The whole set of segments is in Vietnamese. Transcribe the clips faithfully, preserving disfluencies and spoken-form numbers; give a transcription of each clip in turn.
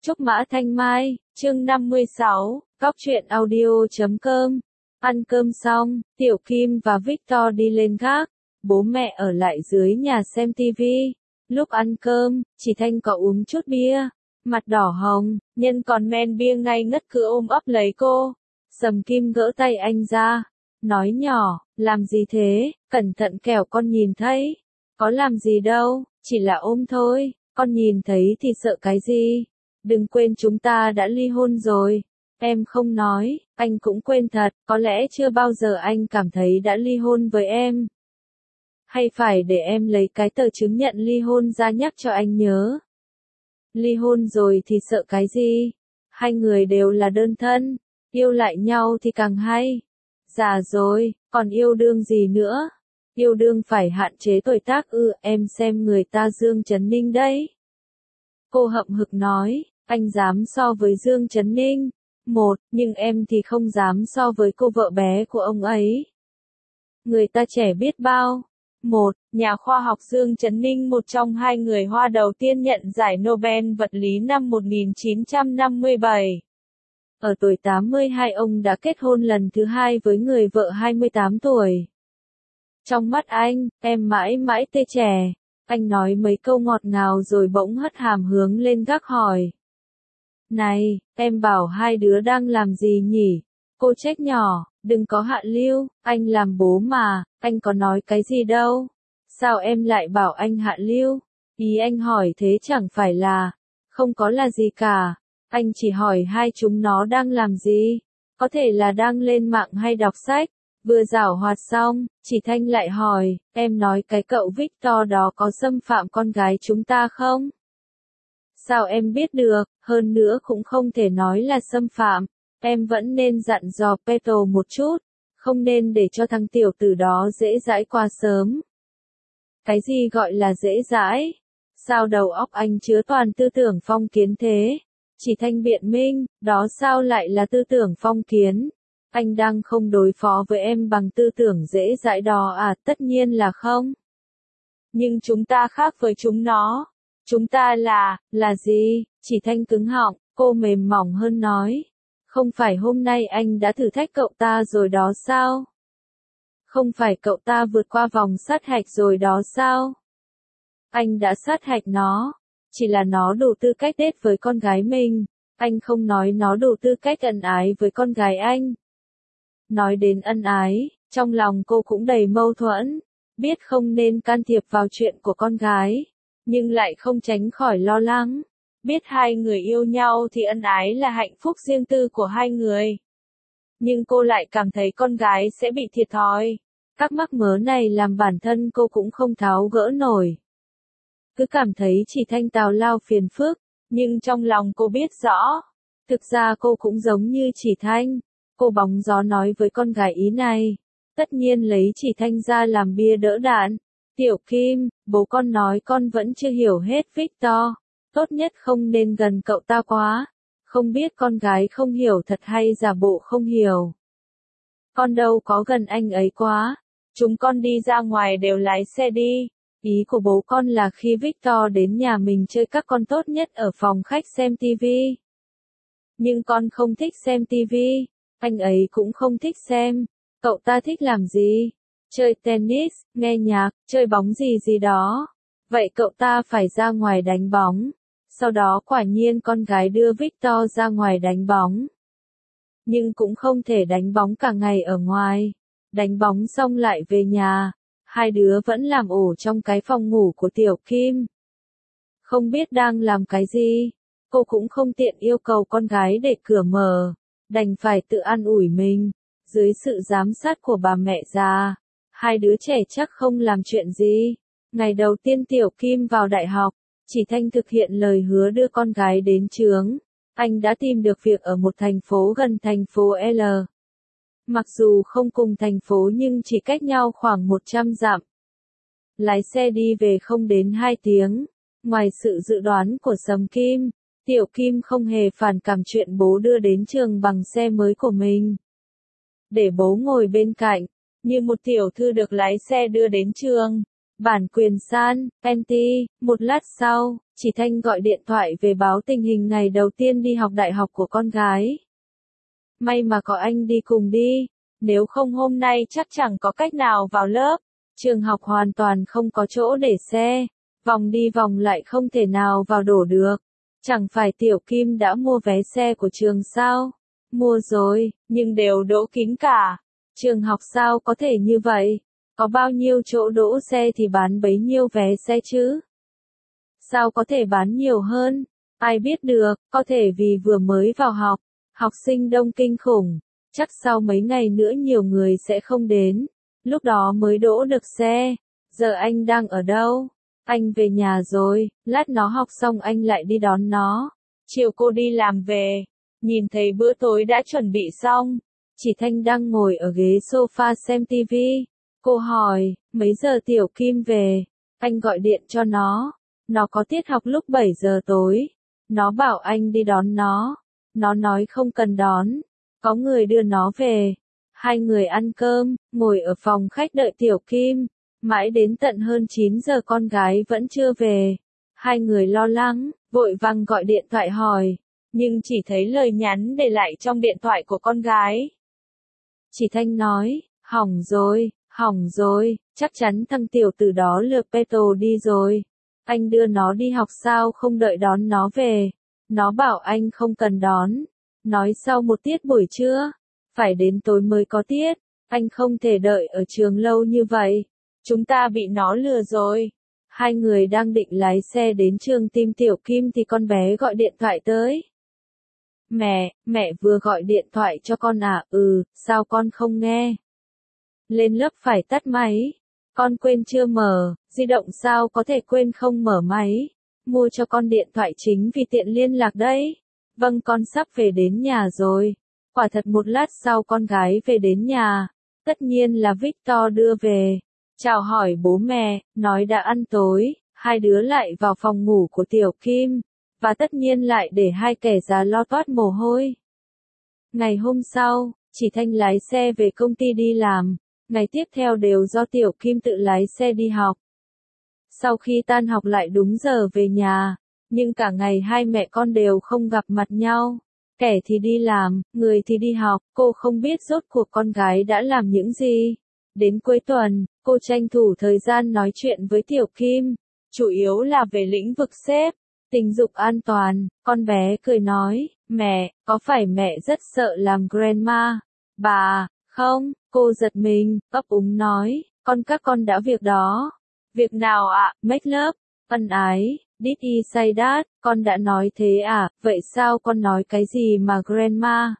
Trúc Mã Thanh Mai, chương năm mươi sáu, Góc truyện audio chấm com. Ăn cơm xong, Tiểu Kim và Victor đi lên gác, bố mẹ ở lại dưới nhà xem tivi. Lúc ăn cơm, chỉ Thanh có uống chút bia, mặt đỏ hồng, nhân còn men bia ngay ngất cứ ôm ấp lấy cô. Sầm Kim gỡ tay anh ra, nói nhỏ, làm gì thế, cẩn thận kẻo con nhìn thấy. Có làm gì đâu, chỉ là ôm thôi, con nhìn thấy thì sợ cái gì. Đừng quên chúng ta đã ly hôn rồi. Em không nói, anh cũng quên thật, có lẽ chưa bao giờ anh cảm thấy đã ly hôn với em. Hay phải để em lấy cái tờ chứng nhận ly hôn ra nhắc cho anh nhớ. Ly hôn rồi thì sợ cái gì? Hai người đều là đơn thân, yêu lại nhau thì càng hay. Già rồi, còn yêu đương gì nữa? Yêu đương phải hạn chế tuổi tác ư, em xem người ta Dương Chấn Ninh đấy. Cô hậm hực nói, anh dám so với Dương Chấn Ninh. Một, nhưng em thì không dám so với cô vợ bé của ông ấy. Người ta trẻ biết bao. Một, nhà khoa học Dương Chấn Ninh, một trong hai người Hoa đầu tiên nhận giải Nobel vật lý năm một nghìn chín trăm năm mươi bảy. Ở tuổi tám mươi hai ông đã kết hôn lần thứ hai với người vợ hai mươi tám tuổi. Trong mắt anh, em mãi mãi tê trẻ. Anh nói mấy câu ngọt ngào rồi bỗng hất hàm hướng lên gác hỏi. Này, em bảo hai đứa đang làm gì nhỉ? Cô trách nhỏ, đừng có hạ lưu, anh làm bố mà, anh có nói cái gì đâu. Sao em lại bảo anh hạ lưu? Ý anh hỏi thế chẳng phải là, không có là gì cả. Anh chỉ hỏi hai chúng nó đang làm gì? Có thể là đang lên mạng hay đọc sách. Vừa giảo hoạt xong, chỉ Thanh lại hỏi, em nói cái cậu Victor đó có xâm phạm con gái chúng ta không? Sao em biết được, hơn nữa cũng không thể nói là xâm phạm, em vẫn nên dặn dò Petro một chút, không nên để cho thằng tiểu tử đó dễ dãi quá sớm. Cái gì gọi là dễ dãi? Sao đầu óc anh chứa toàn tư tưởng phong kiến thế? Chỉ Thanh biện minh, đó sao lại là tư tưởng phong kiến? Anh đang không đối phó với em bằng tư tưởng dễ dãi đó à, tất nhiên là không. Nhưng chúng ta khác với chúng nó. Chúng ta là, là gì? Chỉ Thanh cứng họng, cô mềm mỏng hơn nói. Không phải hôm nay anh đã thử thách cậu ta rồi đó sao? Không phải cậu ta vượt qua vòng sát hạch rồi đó sao? Anh đã sát hạch nó. Chỉ là nó đủ tư cách đết với con gái mình. Anh không nói nó đủ tư cách ân ái với con gái anh. Nói đến ân ái, trong lòng cô cũng đầy mâu thuẫn. Biết không nên can thiệp vào chuyện của con gái. Nhưng lại không tránh khỏi lo lắng. Biết hai người yêu nhau thì ân ái là hạnh phúc riêng tư của hai người. Nhưng cô lại cảm thấy con gái sẽ bị thiệt thòi. Các mắc mớ này làm bản thân cô cũng không tháo gỡ nổi. Cứ cảm thấy chỉ Thanh tào lao phiền phức, nhưng trong lòng cô biết rõ. Thực ra cô cũng giống như chỉ Thanh. Cô bóng gió nói với con gái ý này. Tất nhiên lấy chỉ Thanh ra làm bia đỡ đạn. Tiểu Kim, bố con nói con vẫn chưa hiểu hết Victor. Tốt nhất không nên gần cậu ta quá. Không biết con gái không hiểu thật hay giả bộ không hiểu. Con đâu có gần anh ấy quá. Chúng con đi ra ngoài đều lái xe đi. Ý của bố con là khi Victor đến nhà mình chơi các con tốt nhất ở phòng khách xem tivi. Nhưng con không thích xem tivi. Anh ấy cũng không thích xem. Cậu ta thích làm gì? Chơi tennis, nghe nhạc, chơi bóng gì gì đó. Vậy cậu ta phải ra ngoài đánh bóng. Sau đó quả nhiên con gái đưa Victor ra ngoài đánh bóng. Nhưng cũng không thể đánh bóng cả ngày ở ngoài. Đánh bóng xong lại về nhà. Hai đứa vẫn làm ổ trong cái phòng ngủ của Tiểu Kim. Không biết đang làm cái gì. Cô cũng không tiện yêu cầu con gái để cửa mở. Đành phải tự an ủi mình. Dưới sự giám sát của bà mẹ già. Hai đứa trẻ chắc không làm chuyện gì. Ngày đầu tiên Tiểu Kim vào đại học, chỉ Thanh thực hiện lời hứa đưa con gái đến trường. Anh đã tìm được việc ở một thành phố gần thành phố L. Mặc dù không cùng thành phố nhưng chỉ cách nhau khoảng một trăm dặm. Lái xe đi về không đến hai tiếng. Ngoài sự dự đoán của Sầm Kim, Tiểu Kim không hề phản cảm chuyện bố đưa đến trường bằng xe mới của mình. Để bố ngồi bên cạnh. Như một tiểu thư được lái xe đưa đến trường. Bản quyền san, Penti, một lát sau, Chỉ Thanh gọi điện thoại về báo tình hình ngày đầu tiên đi học đại học của con gái. May mà có anh đi cùng đi, nếu không hôm nay chắc chẳng có cách nào vào lớp. Trường học hoàn toàn không có chỗ để xe, vòng đi vòng lại không thể nào vào đổ được. Chẳng phải Tiểu Kim đã mua vé xe của trường sao? Mua rồi, nhưng đều đỗ kín cả. Trường học sao có thể như vậy? Có bao nhiêu chỗ đỗ xe thì bán bấy nhiêu vé xe chứ? Sao có thể bán nhiều hơn? Ai biết được, có thể vì vừa mới vào học, học sinh đông kinh khủng, chắc sau mấy ngày nữa nhiều người sẽ không đến, lúc đó mới đỗ được xe. Giờ anh đang ở đâu? Anh về nhà rồi, lát nó học xong anh lại đi đón nó. Chiều cô đi làm về, nhìn thấy bữa tối đã chuẩn bị xong. Chỉ Thanh đang ngồi ở ghế sofa xem tivi. Cô hỏi, mấy giờ Tiểu Kim về? Anh gọi điện cho nó. Nó có tiết học lúc bảy giờ tối. Nó bảo anh đi đón nó. Nó nói không cần đón. Có người đưa nó về. Hai người ăn cơm, ngồi ở phòng khách đợi Tiểu Kim. Mãi đến tận hơn chín giờ con gái vẫn chưa về. Hai người lo lắng, vội vàng gọi điện thoại hỏi. Nhưng chỉ thấy lời nhắn để lại trong điện thoại của con gái. Chỉ Thanh nói, hỏng rồi, hỏng rồi, chắc chắn thằng tiểu tử đó lừa Peto đi rồi. Anh đưa nó đi học sao không đợi đón nó về. Nó bảo anh không cần đón. Nói sau một tiết buổi trưa, phải đến tối mới có tiết. Anh không thể đợi ở trường lâu như vậy. Chúng ta bị nó lừa rồi. Hai người đang định lái xe đến trường tìm Tiểu Kim thì con bé gọi điện thoại tới. Mẹ, mẹ vừa gọi điện thoại cho con à? Ừ, sao con không nghe? Lên lớp phải tắt máy. Con quên chưa mở, di động sao có thể quên không mở máy? Mua cho con điện thoại chính vì tiện liên lạc đấy. Vâng, con sắp về đến nhà rồi. Quả thật một lát sau con gái về đến nhà. Tất nhiên là Victor đưa về. Chào hỏi bố mẹ, nói đã ăn tối. Hai đứa lại vào phòng ngủ của Tiểu Kim. Và tất nhiên lại để hai kẻ già lo toát mồ hôi. Ngày hôm sau, Chỉ Thanh lái xe về công ty đi làm. Ngày tiếp theo đều do Tiểu Kim tự lái xe đi học. Sau khi tan học lại đúng giờ về nhà. Nhưng cả ngày hai mẹ con đều không gặp mặt nhau. Kẻ thì đi làm, người thì đi học. Cô không biết rốt cuộc con gái đã làm những gì. Đến cuối tuần, cô tranh thủ thời gian nói chuyện với Tiểu Kim. Chủ yếu là về lĩnh vực sếp. Tình dục an toàn, con bé cười nói, mẹ, có phải mẹ rất sợ làm grandma? Bà, không, cô giật mình, ấp úng nói, con các con đã việc đó. Việc nào ạ? À? Make love, ân ái, did he say that? Con đã nói thế à? Vậy sao con nói cái gì mà grandma?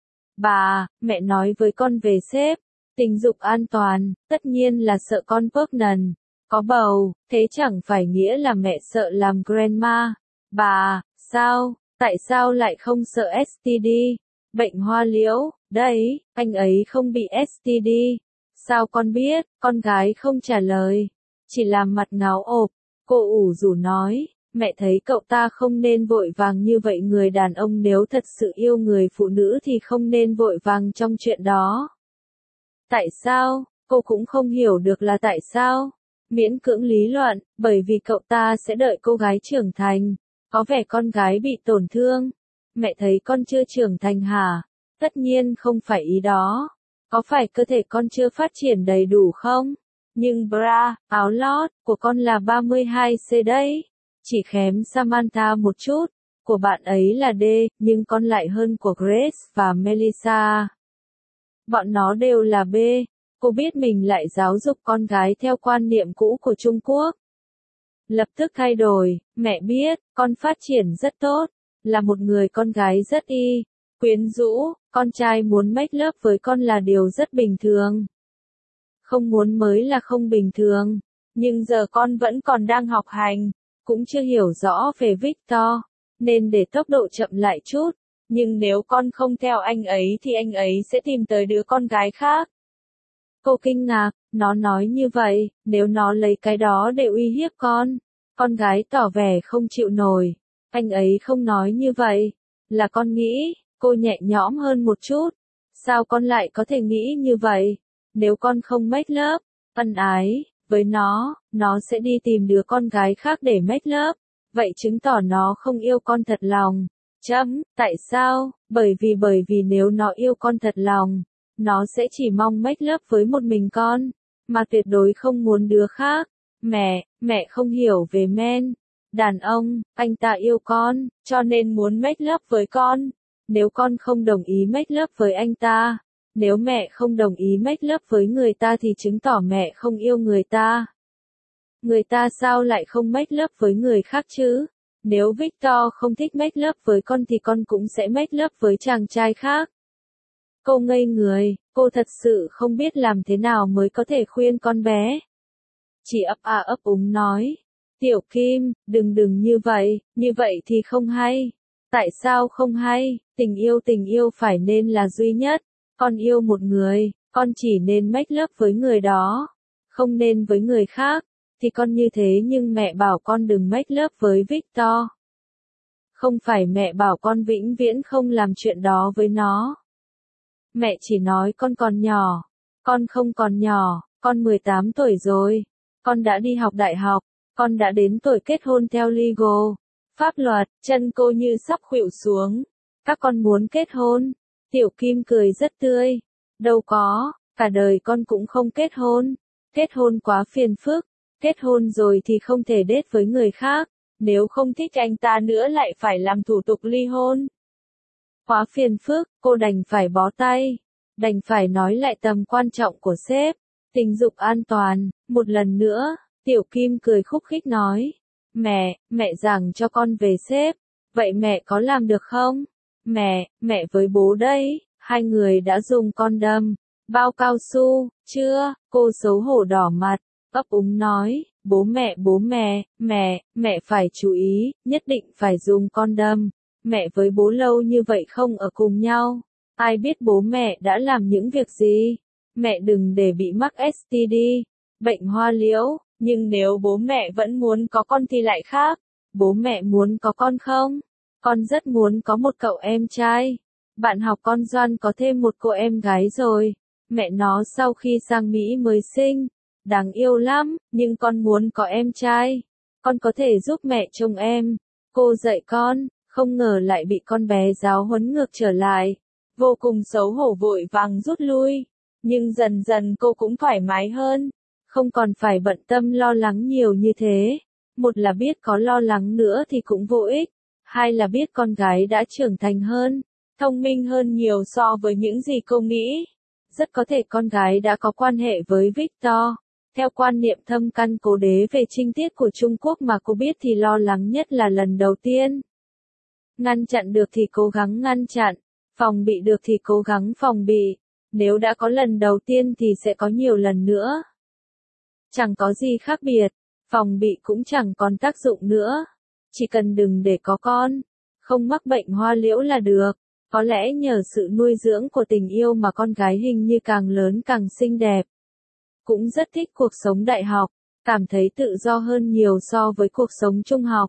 Bà, mẹ nói với con về sếp, tình dục an toàn, tất nhiên là sợ con pregnant, có bầu, thế chẳng phải nghĩa là mẹ sợ làm grandma. Bà, sao, tại sao lại không sợ ét tê đê? Bệnh hoa liễu, đấy, anh ấy không bị ét tê đê. Sao con biết? Con gái không trả lời. Chỉ làm mặt ngáo ộp. Cô ủ rũ nói, mẹ thấy cậu ta không nên vội vàng như vậy. Người đàn ông nếu thật sự yêu người phụ nữ thì không nên vội vàng trong chuyện đó. Tại sao? Cô cũng không hiểu được là tại sao. Miễn cưỡng lý luận, bởi vì cậu ta sẽ đợi cô gái trưởng thành. Có vẻ con gái bị tổn thương. Mẹ thấy con chưa trưởng thành hả? Tất nhiên không phải ý đó. Có phải cơ thể con chưa phát triển đầy đủ không? Nhưng bra, áo lót, của con là ba mươi hai xê đấy. Chỉ kém Samantha một chút. Của bạn ấy là D, nhưng con lại hơn của Grace và Melissa. Bọn nó đều là B. Cô biết mình lại giáo dục con gái theo quan niệm cũ của Trung Quốc. Lập tức thay đổi, mẹ biết, con phát triển rất tốt, là một người con gái rất y, quyến rũ, con trai muốn make love với con là điều rất bình thường. Không muốn mới là không bình thường, nhưng giờ con vẫn còn đang học hành, cũng chưa hiểu rõ về Victor, nên để tốc độ chậm lại chút, nhưng nếu con không theo anh ấy thì anh ấy sẽ tìm tới đứa con gái khác. Cô kinh ngạc, nó nói như vậy, nếu nó lấy cái đó để uy hiếp con. Con gái tỏ vẻ không chịu nổi. Anh ấy không nói như vậy. Là con nghĩ, cô nhẹ nhõm hơn một chút. Sao con lại có thể nghĩ như vậy? Nếu con không make love, ân ái, với nó, nó sẽ đi tìm đứa con gái khác để make love. vậy chứng tỏ nó không yêu con thật lòng. Chấm, tại sao? Bởi vì bởi vì nếu nó yêu con thật lòng, nó sẽ chỉ mong make love với một mình con, mà tuyệt đối không muốn đứa khác. Mẹ, mẹ không hiểu về men. Đàn ông, anh ta yêu con, cho nên muốn make love với con. Nếu con không đồng ý make love với anh ta, nếu mẹ không đồng ý make love với người ta thì chứng tỏ mẹ không yêu người ta. Người ta sao lại không make love với người khác chứ? Nếu Victor không thích make love với con thì con cũng sẽ make love với chàng trai khác. Cô ngây người, cô thật sự không biết làm thế nào mới có thể khuyên con bé. Chỉ ấp a ấp úng nói, Tiểu Kim, đừng đừng như vậy, như vậy thì không hay. Tại sao không hay? Tình yêu tình yêu phải nên là duy nhất. Con yêu một người, con chỉ nên make love với người đó, không nên với người khác. Thì con như thế nhưng mẹ bảo con đừng make love với Victor. Không phải mẹ bảo con vĩnh viễn không làm chuyện đó với nó. Mẹ chỉ nói con còn nhỏ. Con không còn nhỏ, con mười tám tuổi rồi. Con đã đi học đại học, con đã đến tuổi kết hôn theo legal. Pháp luật, chân cô như sắp khuỵu xuống. Các con muốn kết hôn? Tiểu Kim cười rất tươi. Đâu có, cả đời con cũng không kết hôn. Kết hôn quá phiền phức. Kết hôn rồi thì không thể date với người khác. Nếu không thích anh ta nữa lại phải làm thủ tục ly hôn. Quá phiền phức, cô đành phải bó tay. Đành phải nói lại tầm quan trọng của sếp. Tình dục an toàn, một lần nữa, Tiểu Kim cười khúc khích nói. Mẹ, mẹ giảng cho con về sếp. Vậy mẹ có làm được không? Mẹ, mẹ với bố đây, hai người đã dùng condom, bao cao su, chưa? Cô xấu hổ đỏ mặt, ấp úng nói, bố mẹ bố mẹ, mẹ, mẹ phải chú ý, nhất định phải dùng condom. Mẹ với bố lâu như vậy không ở cùng nhau. Ai biết bố mẹ đã làm những việc gì? Mẹ đừng để bị mắc ét tê đê, bệnh hoa liễu, nhưng nếu bố mẹ vẫn muốn có con thì lại khác. Bố mẹ muốn có con không? Con rất muốn có một cậu em trai. Bạn học con Doan có thêm một cô em gái rồi. Mẹ nó sau khi sang Mỹ mới sinh. Đáng yêu lắm, nhưng con muốn có em trai. Con có thể giúp mẹ trông em. Cô dạy con, không ngờ lại bị con bé giáo huấn ngược trở lại. Vô cùng xấu hổ vội vàng rút lui. Nhưng dần dần cô cũng thoải mái hơn. Không còn phải bận tâm lo lắng nhiều như thế. Một là biết có lo lắng nữa thì cũng vô ích. Hai là biết con gái đã trưởng thành hơn, thông minh hơn nhiều so với những gì cô nghĩ. Rất có thể con gái đã có quan hệ với Victor. Theo quan niệm thâm căn cố đế về trinh tiết của Trung Quốc mà cô biết thì lo lắng nhất là lần đầu tiên. Ngăn chặn được thì cố gắng ngăn chặn, phòng bị được thì cố gắng phòng bị. Nếu đã có lần đầu tiên thì sẽ có nhiều lần nữa. Chẳng có gì khác biệt, phòng bị cũng chẳng còn tác dụng nữa. Chỉ cần đừng để có con, không mắc bệnh hoa liễu là được. Có lẽ nhờ sự nuôi dưỡng của tình yêu mà con gái hình như càng lớn càng xinh đẹp. Cũng rất thích cuộc sống đại học, cảm thấy tự do hơn nhiều so với cuộc sống trung học.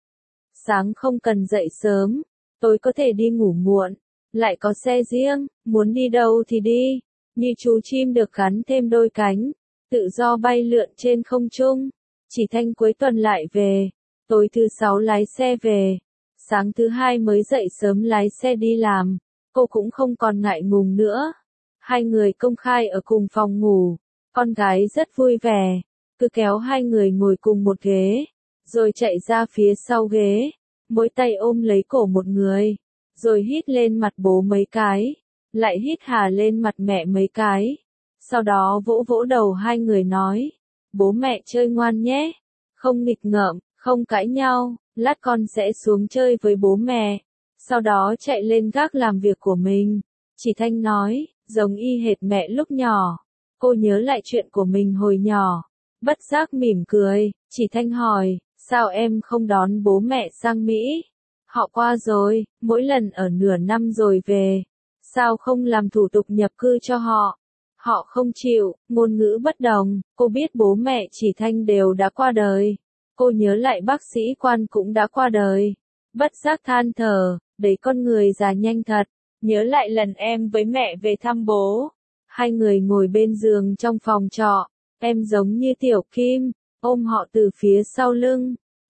Sáng không cần dậy sớm, tối có thể đi ngủ muộn, lại có xe riêng, muốn đi đâu thì đi. Như chú chim được gắn thêm đôi cánh, tự do bay lượn trên không trung. Chỉ Thanh cuối tuần lại về. Tối thứ sáu lái xe về, sáng thứ hai mới dậy sớm lái xe đi làm, cô cũng không còn ngại ngùng nữa. Hai người công khai ở cùng phòng ngủ, con gái rất vui vẻ, cứ kéo hai người ngồi cùng một ghế, rồi chạy ra phía sau ghế, mỗi tay ôm lấy cổ một người, rồi hít lên mặt bố mấy cái, lại hít hà lên mặt mẹ mấy cái. Sau đó vỗ vỗ đầu hai người nói, bố mẹ chơi ngoan nhé, không nghịch ngợm. Không cãi nhau, lát con sẽ xuống chơi với bố mẹ. Sau đó chạy lên gác làm việc của mình. Chỉ Thanh nói, giống y hệt mẹ lúc nhỏ. Cô nhớ lại chuyện của mình hồi nhỏ. Bất giác mỉm cười, Chỉ Thanh hỏi, sao em không đón bố mẹ sang Mỹ? Họ qua rồi, mỗi lần ở nửa năm rồi về. Sao không làm thủ tục nhập cư cho họ? Họ không chịu, ngôn ngữ bất đồng, cô biết bố mẹ Chỉ Thanh đều đã qua đời. Cô nhớ lại bác sĩ Quan cũng đã qua đời. Bất giác than thở, đấy con người già nhanh thật. Nhớ lại lần em với mẹ về thăm bố. Hai người ngồi bên giường trong phòng trọ. Em giống như Tiểu Kim, ôm họ từ phía sau lưng.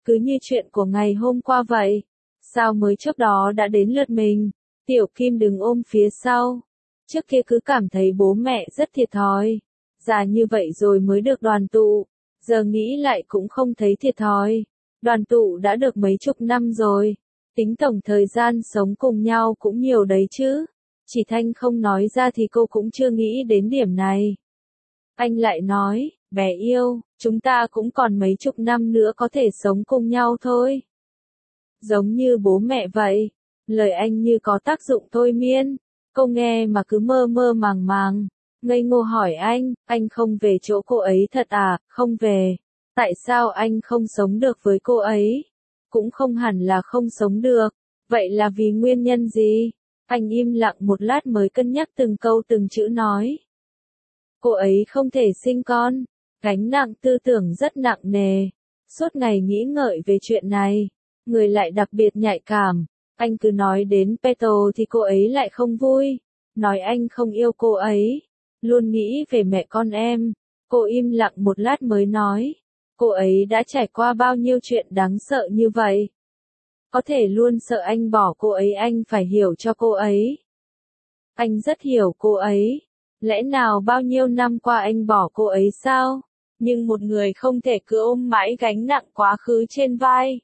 cứ như chuyện của ngày hôm qua vậy. Sao mới trước đó đã đến lượt mình? Tiểu Kim đứng ôm phía sau. Trước kia cứ cảm thấy bố mẹ rất thiệt thòi. Già như vậy rồi mới được đoàn tụ. Giờ nghĩ lại cũng không thấy thiệt thòi. Đoàn tụ đã được mấy chục năm rồi. Tính tổng thời gian sống cùng nhau cũng nhiều đấy chứ. Chỉ Thanh không nói ra thì cô cũng chưa nghĩ đến điểm này. Anh lại nói, bé yêu, chúng ta cũng còn mấy chục năm nữa có thể sống cùng nhau thôi. Giống như bố mẹ vậy. Lời anh như có tác dụng thôi miên. Cô nghe mà cứ mơ mơ màng màng. Ngây ngô hỏi anh, anh không về chỗ cô ấy thật à? Không về. Tại sao anh không sống được với cô ấy? Cũng không hẳn là không sống được. Vậy là vì nguyên nhân gì? Anh im lặng một lát mới cân nhắc từng câu từng chữ nói. Cô ấy không thể sinh con. Gánh nặng tư tưởng rất nặng nề. Suốt ngày nghĩ ngợi về chuyện này. Người lại đặc biệt nhạy cảm. Anh cứ nói đến Peto thì cô ấy lại không vui. Nói anh không yêu cô ấy. Luôn nghĩ về mẹ con em. Cô im lặng một lát mới nói. Cô ấy đã trải qua bao nhiêu chuyện đáng sợ như vậy. Có thể luôn sợ anh bỏ cô ấy, anh phải hiểu cho cô ấy. Anh rất hiểu cô ấy. Lẽ nào bao nhiêu năm qua anh bỏ cô ấy sao? Nhưng một người không thể cứ ôm mãi gánh nặng quá khứ trên vai.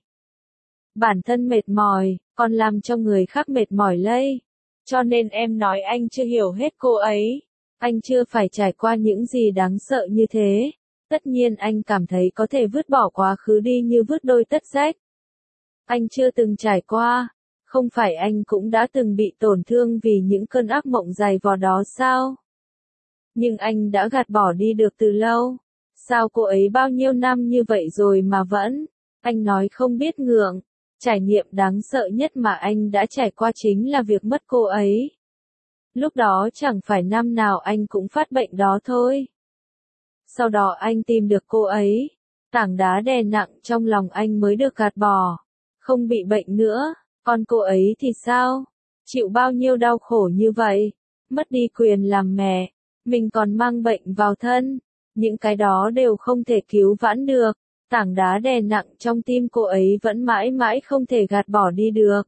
Bản thân mệt mỏi, còn làm cho người khác mệt mỏi lây. Cho nên em nói anh chưa hiểu hết cô ấy. Anh chưa phải trải qua những gì đáng sợ như thế. Tất nhiên anh cảm thấy có thể vứt bỏ quá khứ đi như vứt đôi tất rách. Anh chưa từng trải qua. Không phải anh cũng đã từng bị tổn thương vì những cơn ác mộng dày vò đó sao? Nhưng anh đã gạt bỏ đi được từ lâu. Sao cô ấy bao nhiêu năm như vậy rồi mà vẫn? Anh nói không biết ngượng. Trải nghiệm đáng sợ nhất mà anh đã trải qua chính là việc mất cô ấy. Lúc đó chẳng phải năm nào anh cũng phát bệnh đó thôi. Sau đó anh tìm được cô ấy. Tảng đá đè nặng trong lòng anh mới được gạt bỏ. Không bị bệnh nữa. Còn cô ấy thì sao? Chịu bao nhiêu đau khổ như vậy? Mất đi quyền làm mẹ. Mình còn mang bệnh vào thân. Những cái đó đều không thể cứu vãn được. Tảng đá đè nặng trong tim cô ấy vẫn mãi mãi không thể gạt bỏ đi được.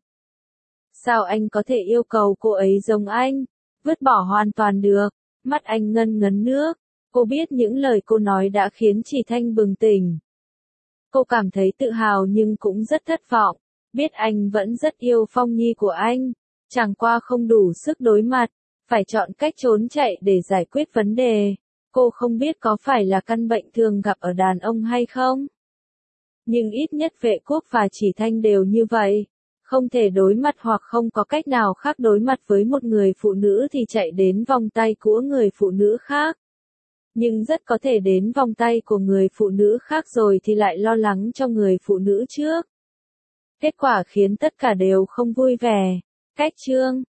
Sao anh có thể yêu cầu cô ấy giống anh? Vứt bỏ hoàn toàn được. Mắt anh ngân ngấn nước. Cô biết những lời cô nói đã khiến Chỉ Thanh bừng tỉnh. Cô cảm thấy tự hào nhưng cũng rất thất vọng. Biết anh vẫn rất yêu Phong Nhi của anh. Chẳng qua không đủ sức đối mặt. Phải chọn cách trốn chạy để giải quyết vấn đề. Cô không biết có phải là căn bệnh thường gặp ở đàn ông hay không. Nhưng ít nhất Vệ Quốc và Chỉ Thanh đều như vậy. Không thể đối mặt hoặc không có cách nào khác đối mặt với một người phụ nữ thì chạy đến vòng tay của người phụ nữ khác. Nhưng rất có thể đến vòng tay của người phụ nữ khác rồi thì lại lo lắng cho người phụ nữ trước. Kết quả khiến tất cả đều không vui vẻ. Cách chương